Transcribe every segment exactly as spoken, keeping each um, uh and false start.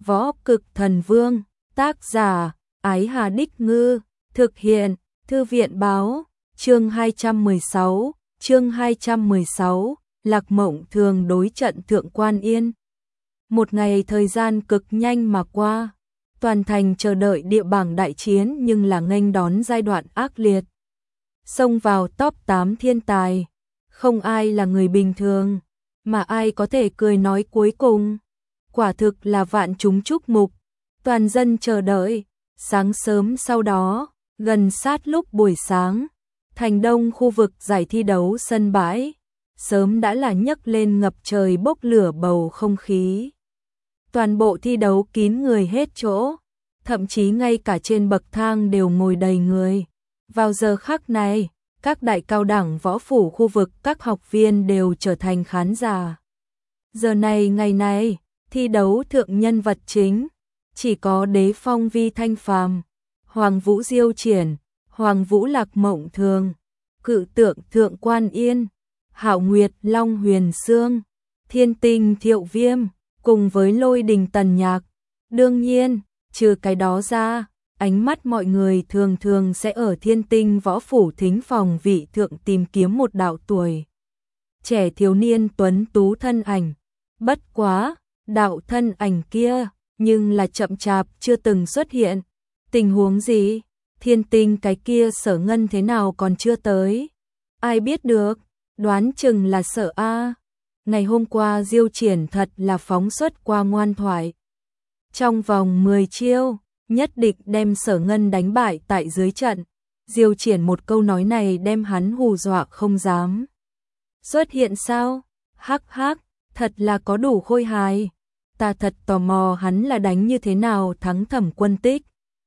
Võ Cực Thần Vương, tác giả, Ái Hà Đích Ngư, thực hiện, Thư viện Báo, chương hai trăm mười sáu, chương hai trăm mười sáu, Lạc Mộng Thường đối trận Thượng Quan Yên. Một ngày thời gian cực nhanh mà qua, toàn thành chờ đợi địa bảng đại chiến nhưng là nghênh đón giai đoạn ác liệt. Xông vào top tám thiên tài, không ai là người bình thường, mà ai có thể cười nói cuối cùng. Quả thực là vạn chúng chúc mục, toàn dân chờ đợi. Sáng sớm sau đó, gần sát lúc buổi sáng, thành đông khu vực giải thi đấu sân bãi, sớm đã là nhấc lên ngập trời bốc lửa bầu không khí. Toàn bộ thi đấu kín người hết chỗ, thậm chí ngay cả trên bậc thang đều ngồi đầy người. Vào giờ khắc này, các đại cao đẳng võ phủ khu vực các học viên đều trở thành khán giả. Giờ này ngày này, thi đấu thượng nhân vật chính, chỉ có Đế Phong Vi Thanh Phàm, Hoàng Vũ Diêu Triển, Hoàng Vũ Lạc Mộng Thường, Cự Tượng Thượng Quan Yên, Hạo Nguyệt Long Huyền Sương, Thiên Tinh Thiệu Viêm, cùng với Lôi Đình Tần Nhạc. Đương nhiên, trừ cái đó ra, ánh mắt mọi người thường thường sẽ ở Thiên Tinh Võ Phủ thính phòng vị thượng tìm kiếm một đạo tuổi trẻ thiếu niên tuấn tú thân ảnh. Bất quá, đạo thân ảnh kia, nhưng là chậm chạp chưa từng xuất hiện. Tình huống gì? Thiên Tinh cái kia Sở Ngân thế nào còn chưa tới? Ai biết được, đoán chừng là Sở A. Ngày hôm qua Diêu Triển thật là phóng xuất qua ngoan thoại. Trong vòng mười chiêu, nhất định đem Sở Ngân đánh bại tại dưới trận. Diêu Triển một câu nói này đem hắn hù dọa không dám xuất hiện sao? Hắc hắc, thật là có đủ khôi hài. Ta thật tò mò hắn là đánh như thế nào thắng Thẩm Quân Tích.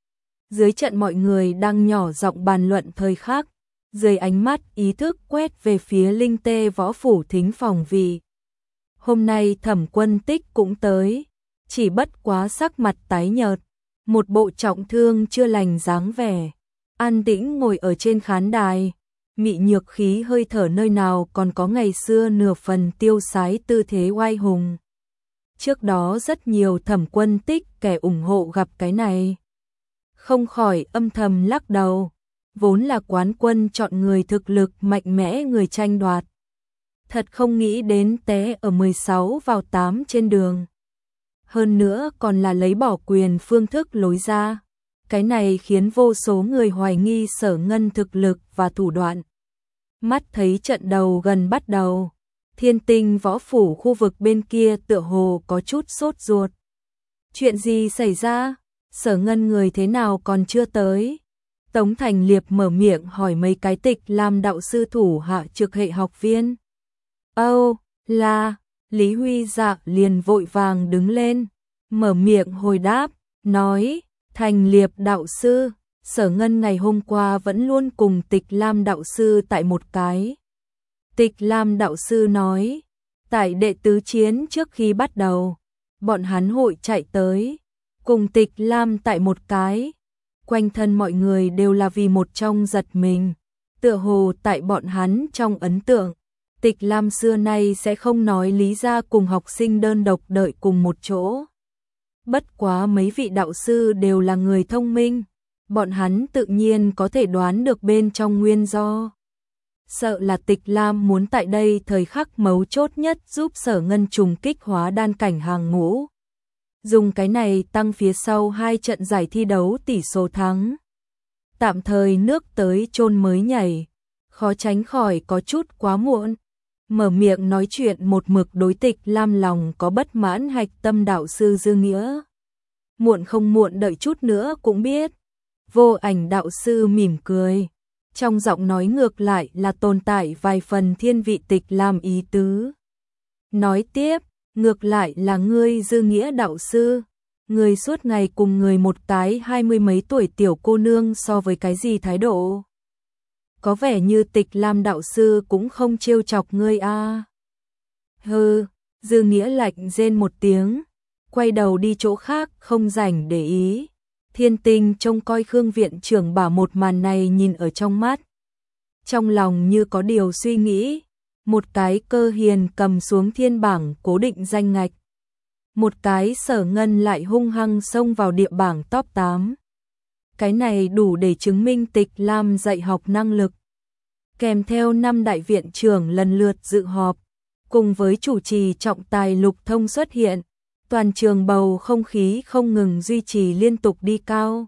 Dưới trận mọi người đang nhỏ giọng bàn luận thời khắc, dưới ánh mắt ý thức quét về phía Linh Tê Võ Phủ thính phòng vị. Hôm nay Thẩm Quân Tích cũng tới, chỉ bất quá sắc mặt tái nhợt, một bộ trọng thương chưa lành dáng vẻ, an tĩnh ngồi ở trên khán đài, mị nhược khí hơi thở nơi nào còn có ngày xưa nửa phần tiêu sái tư thế oai hùng. Trước đó rất nhiều Thẩm Quân Tích kẻ ủng hộ gặp cái này, không khỏi âm thầm lắc đầu, vốn là quán quân chọn người thực lực mạnh mẽ người tranh đoạt. Thật không nghĩ đến té ở mười sáu vào tám trên đường. Hơn nữa còn là lấy bỏ quyền phương thức lối ra. Cái này khiến vô số người hoài nghi Sở Ngân thực lực và thủ đoạn. Mắt thấy trận đầu gần bắt đầu, Thiên Tinh Võ Phủ khu vực bên kia tựa hồ có chút sốt ruột. Chuyện gì xảy ra? Sở Ngân người thế nào còn chưa tới? Tống Thành Liệp mở miệng hỏi mấy cái Tịch Lam đạo sư thủ hạ trực hệ học viên. Âu, là, Lý Huy Dạ liền vội vàng đứng lên, mở miệng hồi đáp, nói, Thành Liệp đạo sư, Sở Ngân ngày hôm qua vẫn luôn cùng Tịch Lam đạo sư tại một cái. Tịch Lam đạo sư nói, tại đệ tứ chiến trước khi bắt đầu, bọn hắn hội chạy tới, cùng Tịch Lam tại một cái. Quanh thân mọi người đều là vì một trong giật mình, tựa hồ tại bọn hắn trong ấn tượng. Tịch Lam xưa nay sẽ không nói lý ra cùng học sinh đơn độc đợi cùng một chỗ. Bất quá mấy vị đạo sư đều là người thông minh, bọn hắn tự nhiên có thể đoán được bên trong nguyên do. Sợ là Tịch Lam muốn tại đây thời khắc mấu chốt nhất giúp Sở Ngân trùng kích hóa đan cảnh hàng ngũ. Dùng cái này tăng phía sau hai trận giải thi đấu tỷ số thắng. Tạm thời nước tới chôn mới nhảy, khó tránh khỏi có chút quá muộn. Mở miệng nói chuyện một mực đối Tịch Lam lòng có bất mãn hạch tâm đạo sư Dư Nghĩa. Muộn không muộn đợi chút nữa cũng biết. Vô Ảnh đạo sư mỉm cười, trong giọng nói ngược lại là tồn tại vài phần thiên vị Tịch Lam ý tứ. Nói tiếp, ngược lại là ngươi Dư Nghĩa đạo sư, người suốt ngày cùng người một cái hai mươi mấy tuổi tiểu cô nương so với cái gì thái độ? Có vẻ như Tịch Lam đạo sư cũng không trêu chọc ngươi a. À. Hừ, Dư Nghĩa lạnh rên một tiếng, quay đầu đi chỗ khác không rảnh để ý. Thiên Tinh trông coi Khương viện trưởng bảo một màn này nhìn ở trong mắt. Trong lòng như có điều suy nghĩ, một cái Cơ Hiền cầm xuống thiên bảng cố định danh ngạch. một cái Sở Ngân lại hung hăng xông vào địa bảng top tám. Cái này đủ để chứng minh Tịch Lam dạy học năng lực. Kèm theo năm đại viện trưởng lần lượt dự họp, cùng với chủ trì trọng tài Lục Thông xuất hiện, toàn trường bầu không khí không ngừng duy trì liên tục đi cao.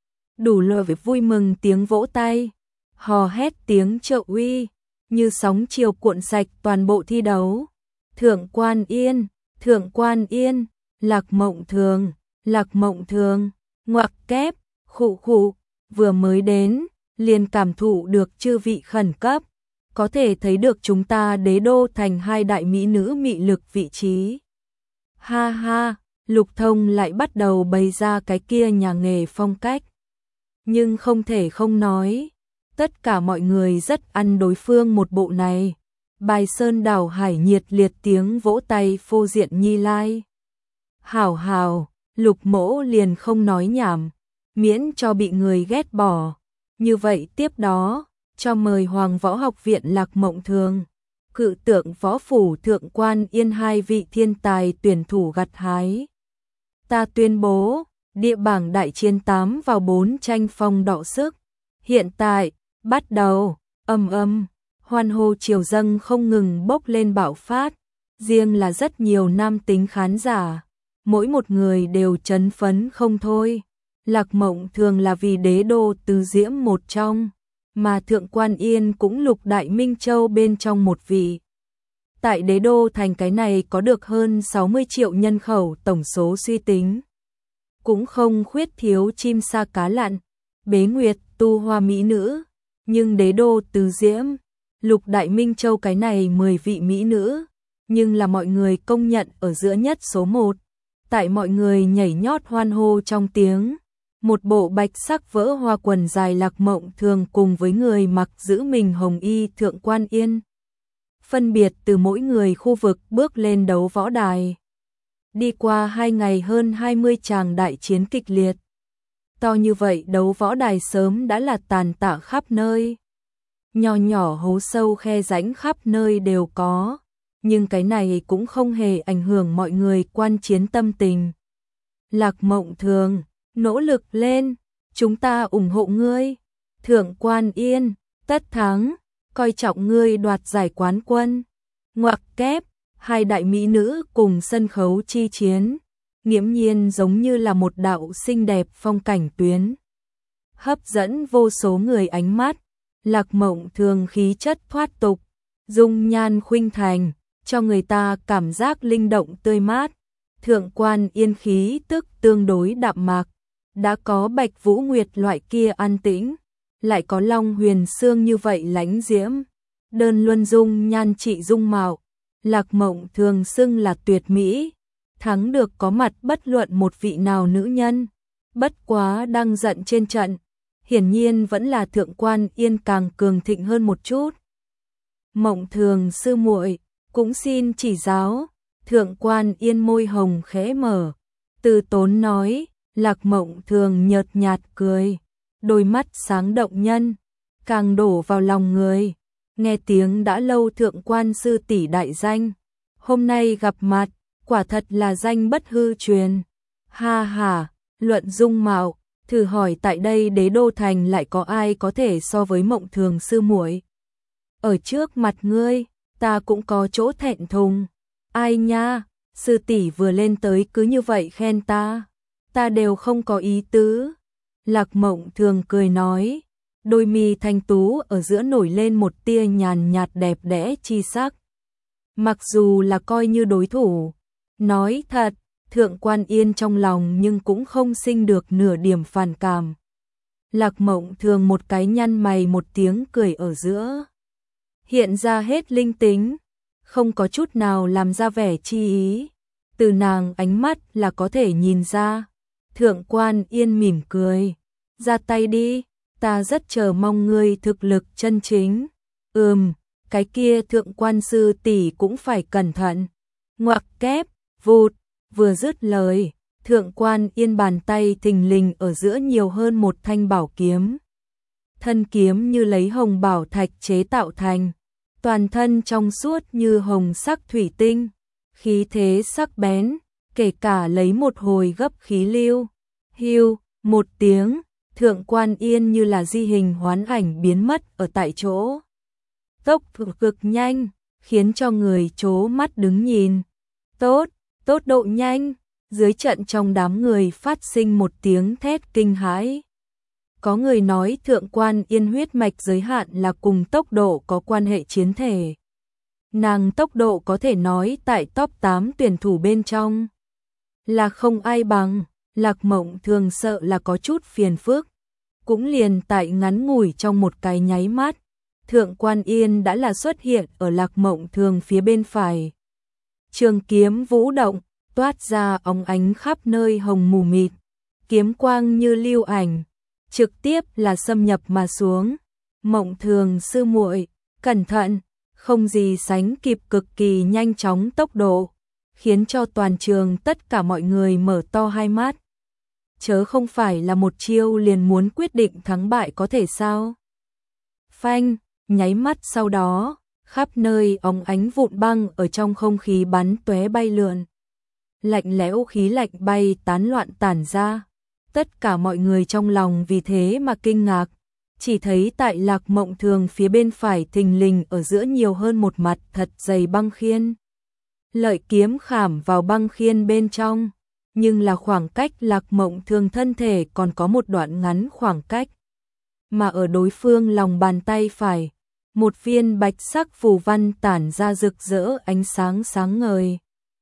Đủ loại với vui mừng tiếng vỗ tay, hò hét tiếng trợ uy, như sóng chiều cuộn sạch toàn bộ thi đấu. Thượng Quan Yên, Thượng Quan Yên, Lạc Mộng Thường, Lạc Mộng Thường, ngoặc kép, khụ khụ, vừa mới đến, liền cảm thụ được chư vị khẩn cấp, có thể thấy được chúng ta đế đô thành hai đại mỹ nữ mị lực vị trí. Ha ha, Lục Thông lại bắt đầu bày ra cái kia nhà nghề phong cách. Nhưng không thể không nói, tất cả mọi người rất ăn đối phương một bộ này. Bài sơn đảo hải nhiệt liệt tiếng vỗ tay phô diện nhi lai. Hảo hảo, Lục Mỗ liền không nói nhảm, miễn cho bị người ghét bỏ. Như vậy tiếp đó, cho mời Hoàng Võ Học viện Lạc Mộng Thường, cự tượng võ phủ Thượng Quan Yên hai vị thiên tài tuyển thủ gặt hái. Ta tuyên bố, địa bảng đại chiến tám vào bốn tranh phong đọ sức. Hiện tại, bắt đầu, âm âm, hoan hô triều dâng không ngừng bốc lên bạo phát. Riêng là rất nhiều nam tính khán giả, mỗi một người đều chấn phấn không thôi. Lạc Mộng Thường là vì đế đô tứ diễm một trong, mà Thượng Quan Yên cũng lục đại Minh Châu bên trong một vị. Tại đế đô thành cái này có được hơn sáu mươi triệu nhân khẩu tổng số suy tính. Cũng không khuyết thiếu chim sa cá lặn, bế nguyệt, tu hoa mỹ nữ. Nhưng đế đô tứ diễm, lục đại Minh Châu cái này mười vị mỹ nữ, nhưng là mọi người công nhận ở giữa nhất số một. Tại mọi người nhảy nhót hoan hô trong tiếng, một bộ bạch sắc vỡ hoa quần dài Lạc Mộng Thường cùng với người mặc giữ mình hồng y Thượng Quan Yên, phân biệt từ mỗi người khu vực bước lên đấu võ đài. Đi qua hai ngày hơn hai mươi tràng đại chiến kịch liệt. To như vậy đấu võ đài sớm đã là tàn tạ khắp nơi. Nhỏ nhỏ hố sâu khe rãnh khắp nơi đều có. Nhưng cái này cũng không hề ảnh hưởng mọi người quan chiến tâm tình. Lạc Mộng Thường, nỗ lực lên, chúng ta ủng hộ ngươi. Thượng Quan Yên, tất thắng, coi trọng ngươi đoạt giải quán quân. Ngoặc kép, hai đại mỹ nữ cùng sân khấu chi chiến, nghiễm nhiên giống như là một đạo xinh đẹp phong cảnh tuyến. Hấp dẫn vô số người ánh mắt, Lạc Mộng Thường khí chất thoát tục, dung nhan khuynh thành, cho người ta cảm giác linh động tươi mát. Thượng Quan Yên khí tức tương đối đạm mạc, đã có Bạch Vũ Nguyệt loại kia an tĩnh, lại có Long Huyền Sương như vậy lãnh diễm. Đơn luân dung nhan trị dung mạo, Lạc Mộng Thường xưng là tuyệt mỹ, thắng được có mặt bất luận một vị nào nữ nhân. Bất quá đang giận trên trận, hiển nhiên vẫn là Thượng Quan Yên càng cường thịnh hơn một chút. Mộng Thường sư muội, cũng xin chỉ giáo. Thượng Quan Yên môi hồng khẽ mở, từ tốn nói. Lạc Mộng Thường nhợt nhạt cười, đôi mắt sáng động nhân, càng đổ vào lòng người. Nghe tiếng đã lâu Thượng Quan sư tỷ đại danh, hôm nay gặp mặt, quả thật là danh bất hư truyền. Ha ha, luận dung mạo, thử hỏi tại đây đế đô thành lại có ai có thể so với Mộng Thường sư muội? Ở trước mặt ngươi, ta cũng có chỗ thẹn thùng. Ai nha, sư tỷ vừa lên tới cứ như vậy khen ta, ta đều không có ý tứ. Lạc Mộng Thường cười nói, đôi mi thanh tú ở giữa nổi lên một tia nhàn nhạt đẹp đẽ chi sắc. Mặc dù là coi như đối thủ, nói thật, Thượng Quan Yên trong lòng nhưng cũng không sinh được nửa điểm phản cảm. Lạc Mộng Thường một cái nhăn mày một tiếng cười ở giữa, hiện ra hết linh tính, không có chút nào làm ra vẻ chi ý. Từ nàng ánh mắt là có thể nhìn ra. Thượng Quan Yên mỉm cười, ra tay đi, ta rất chờ mong ngươi thực lực chân chính. Ừm, cái kia Thượng Quan sư tỷ cũng phải cẩn thận. Ngoặc kép, vụt, vừa dứt lời, Thượng Quan Yên bàn tay thình lình ở giữa nhiều hơn một thanh bảo kiếm. Thân kiếm như lấy hồng bảo thạch chế tạo thành, toàn thân trong suốt như hồng sắc thủy tinh, khí thế sắc bén, kể cả lấy một hồi gấp khí lưu. Hưu, một tiếng, Thượng Quan Yên như là di hình hoán ảnh biến mất ở tại chỗ. Tốc độ cực nhanh, khiến cho người chố mắt đứng nhìn. Tốt, tốt độ nhanh, dưới trận trong đám người phát sinh một tiếng thét kinh hãi. Có người nói Thượng Quan Yên huyết mạch giới hạn là cùng tốc độ có quan hệ chiến thể. Nàng tốc độ có thể nói tại top tám tuyển thủ bên trong là không ai bằng. Lạc Mộng Thường sợ là có chút phiền phức. Cũng liền tại ngắn ngủi trong một cái nháy mắt, Thượng Quan Yên đã là xuất hiện ở Lạc Mộng Thường phía bên phải. Trường kiếm vũ động, toát ra óng ánh khắp nơi hồng mù mịt, kiếm quang như lưu ảnh, trực tiếp là xâm nhập mà xuống. Mộng Thường sư muội, cẩn thận, không gì sánh kịp cực kỳ nhanh chóng tốc độ, khiến cho toàn trường tất cả mọi người mở to hai mắt. Chớ không phải là một chiêu liền muốn quyết định thắng bại có thể sao? Phanh, nháy mắt sau đó, khắp nơi óng ánh vụn băng ở trong không khí bắn tóe bay lượn. Lạnh lẽo khí lạnh bay tán loạn tản ra. Tất cả mọi người trong lòng vì thế mà kinh ngạc. Chỉ thấy tại Lạc Mộng Thường phía bên phải thình lình ở giữa nhiều hơn một mặt thật dày băng khiên. Lợi kiếm khảm vào băng khiên bên trong. Nhưng là khoảng cách Lạc Mộng Thường thân thể còn có một đoạn ngắn khoảng cách. Mà ở đối phương lòng bàn tay phải, một viên bạch sắc phù văn tản ra rực rỡ ánh sáng sáng ngời.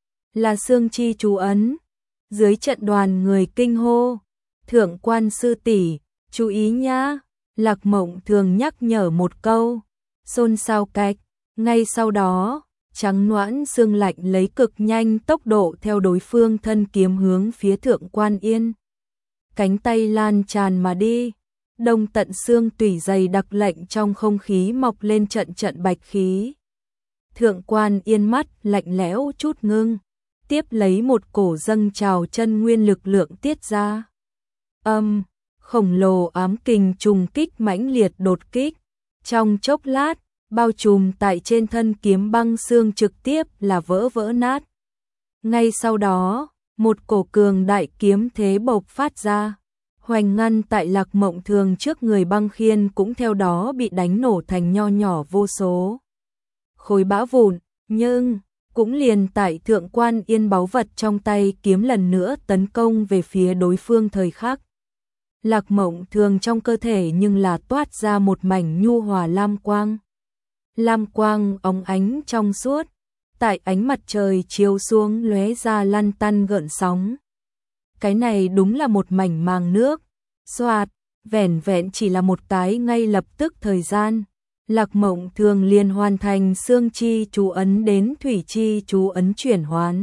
Là xương chi chú ấn. Dưới trận đoàn người kinh hô, Thượng Quan sư tỷ, chú ý nhá. Lạc Mộng Thường nhắc nhở một câu, xôn xao cạch, ngay sau đó, trắng noãn xương lạnh lấy cực nhanh tốc độ theo đối phương thân kiếm hướng phía Thượng Quan Yên. Cánh tay lan tràn mà đi, đông tận xương tủy dày đặc lạnh trong không khí mọc lên trận trận bạch khí. Thượng Quan Yên mắt lạnh lẽo chút ngưng, tiếp lấy một cổ dâng trào chân nguyên lực lượng tiết ra. Âm, khổng lồ ám kình trùng kích mãnh liệt đột kích, trong chốc lát, bao trùm tại trên thân kiếm băng xương trực tiếp là vỡ vỡ nát. Ngay sau đó, một cổ cường đại kiếm thế bộc phát ra, hoành ngăn tại Lạc Mộng Thường trước người băng khiên cũng theo đó bị đánh nổ thành nho nhỏ vô số khối bã vụn, nhưng cũng liền tại Thượng Quan Yên báu vật trong tay kiếm lần nữa tấn công về phía đối phương thời khắc. Lạc Mộng Thường trong cơ thể nhưng là toát ra một mảnh nhu hòa lam quang. Lam quang óng ánh trong suốt, tại ánh mặt trời chiếu xuống lóe ra lăn tăn gợn sóng. Cái này đúng là một mảnh màng nước. Xoạt, vẻn vẹn chỉ là một cái ngay lập tức thời gian. Lạc Mộng Thường liền hoàn thành xương chi chú ấn đến thủy chi chú ấn chuyển hoán.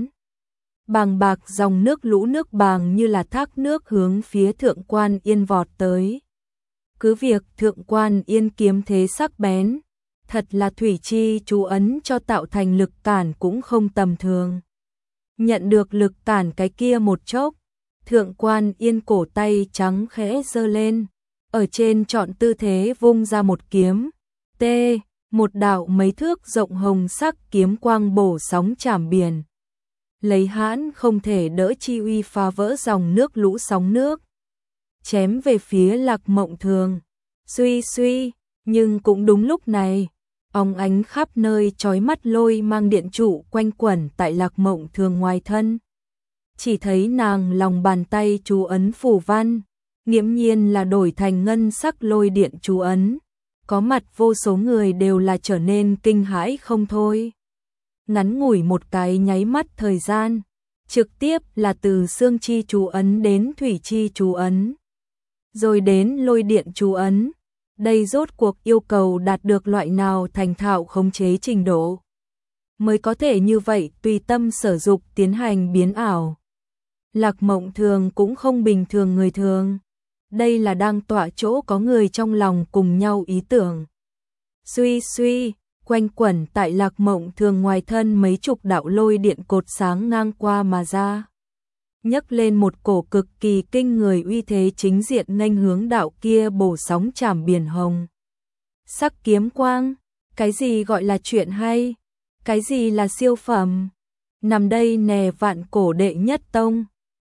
Bàng bạc dòng nước lũ nước bàng như là thác nước hướng phía Thượng Quan Yên vọt tới. Cứ việc Thượng Quan Yên kiếm thế sắc bén, thật là thủy chi chú ấn cho tạo thành lực cản cũng không tầm thường. Nhận được lực cản cái kia một chốc, Thượng Quan Yên cổ tay trắng khẽ giơ lên, ở trên chọn tư thế vung ra một kiếm. T, một đạo mấy thước rộng hồng sắc kiếm quang bổ sóng chảm biển. Lấy hãn không thể đỡ chi uy phá vỡ dòng nước lũ sóng nước. Chém về phía Lạc Mộng Thường. Suy suy, nhưng cũng đúng lúc này, óng ánh khắp nơi chói mắt lôi mang điện trụ quanh quẩn tại Lạc Mộng Thường ngoài thân. Chỉ thấy nàng lòng bàn tay chú ấn phù văn, nghiễm nhiên là đổi thành ngân sắc lôi điện chú ấn. Có mặt vô số người đều là trở nên kinh hãi không thôi. Ngắn ngủi một cái nháy mắt thời gian, trực tiếp là từ xương chi chú ấn đến thủy chi chú ấn, rồi đến lôi điện chú ấn. Đây rốt cuộc yêu cầu đạt được loại nào thành thạo khống chế trình độ, mới có thể như vậy tùy tâm sở dục tiến hành biến ảo. Lạc Mộng Thường cũng không bình thường người thường. Đây là đang tọa chỗ có người trong lòng cùng nhau ý tưởng. Suy suy, quanh quẩn tại Lạc Mộng Thường ngoài thân mấy chục đạo lôi điện cột sáng ngang qua mà ra. Nhấc lên một cổ cực kỳ kinh người uy thế chính diện nghênh hướng đạo kia bổ sóng chảm biển hồng. Sắc kiếm quang, cái gì gọi là chuyện hay, cái gì là siêu phẩm. nằm đây nè vạn cổ đệ nhất tông.